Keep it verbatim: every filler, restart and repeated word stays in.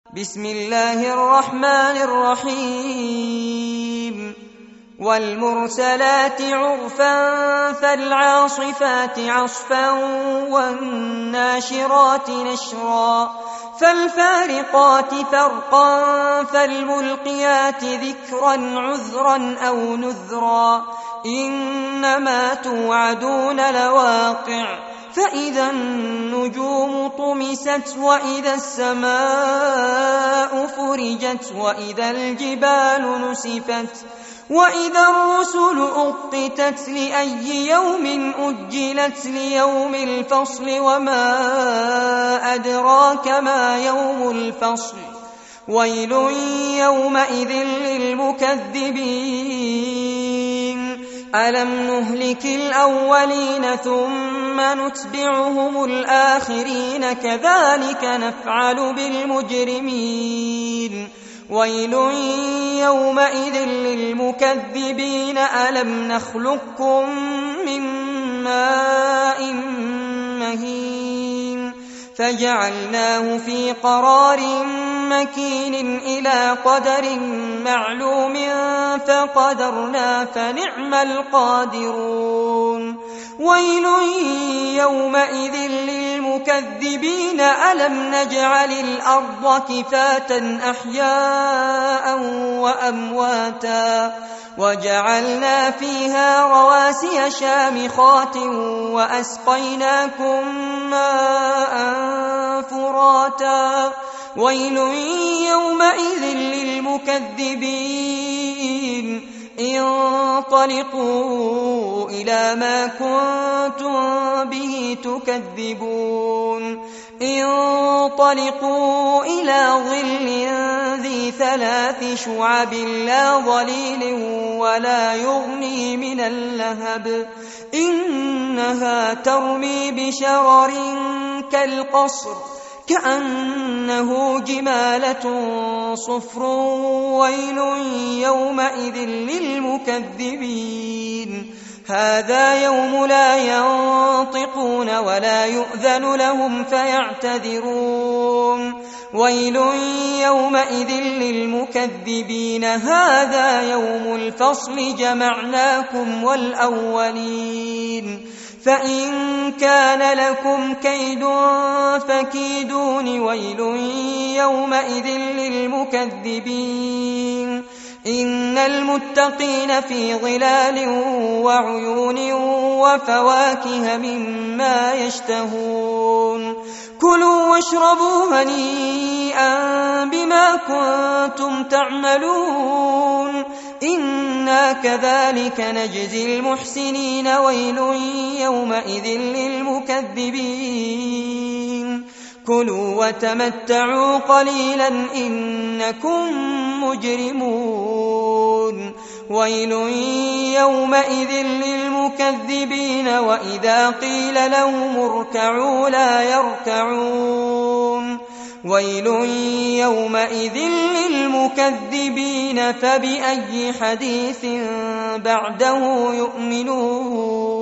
بسم الله الرحمن الرحيم والمرسلات عرفا فالعاصفات عصفا والناشرات نشرا فالفارقات فرقا فالملقيات ذكرا عذرا أو نذرا إنما توعدون لواقع فإذا النجوم طمست وإذا السماء فرجت وإذا الجبال نسفت وإذا الرسل أقتت لأي يوم أجلت ليوم الفصل وما أدراك ما يوم الفصل ويل يومئذ للمكذبين ألم نهلك الأولين ثم نتبعهم الآخرين كذلك نفعل بالمجرمين ويل يومئذ للمكذبين ألم نخلقكم من ماء مهين فجعلناه في قرار مكين إلى قدر معلوم فقدرنا فنعم القادرون ويل يومئذ للمكذبين ألم نجعل الأرض كفاتا أحياء وأمواتا وجعلنا فيها رواسي شامخات وأسقيناكم ماء فراتا ويل يومئذ للمكذبين انطلقوا إلى ما كنتم به تكذبون انطلقوا إلى ظل ذي ثلاث شعب لا ظليل ولا يغني من اللهب إنها ترمي بشرر كالقصر كأنه جمالة صفر ويل يومئذ للمكذبين هذا يوم لا ينطقون ولا يؤذن لهم فيعتذرون ويل يومئذ للمكذبين هذا يوم الفصل جمعناكم والأولين فإن كان لكم كيد فكيدون ويل يومئذ للمكذبين إن المتقين في ظلال وعيون وفواكه مما يشتهون كلوا واشربوا هنيئا بما كنتم تعملون إنا كذلك نجزي المحسنين ويل يومئذ للمكذبين كلوا وتمتعوا قليلا إنكم مجرمون ويل يومئذ للمكذبين وإذا قيل لهم اركعوا لا يركعون ويل يومئذ للمكذبين فبأي حديث بعده يؤمنون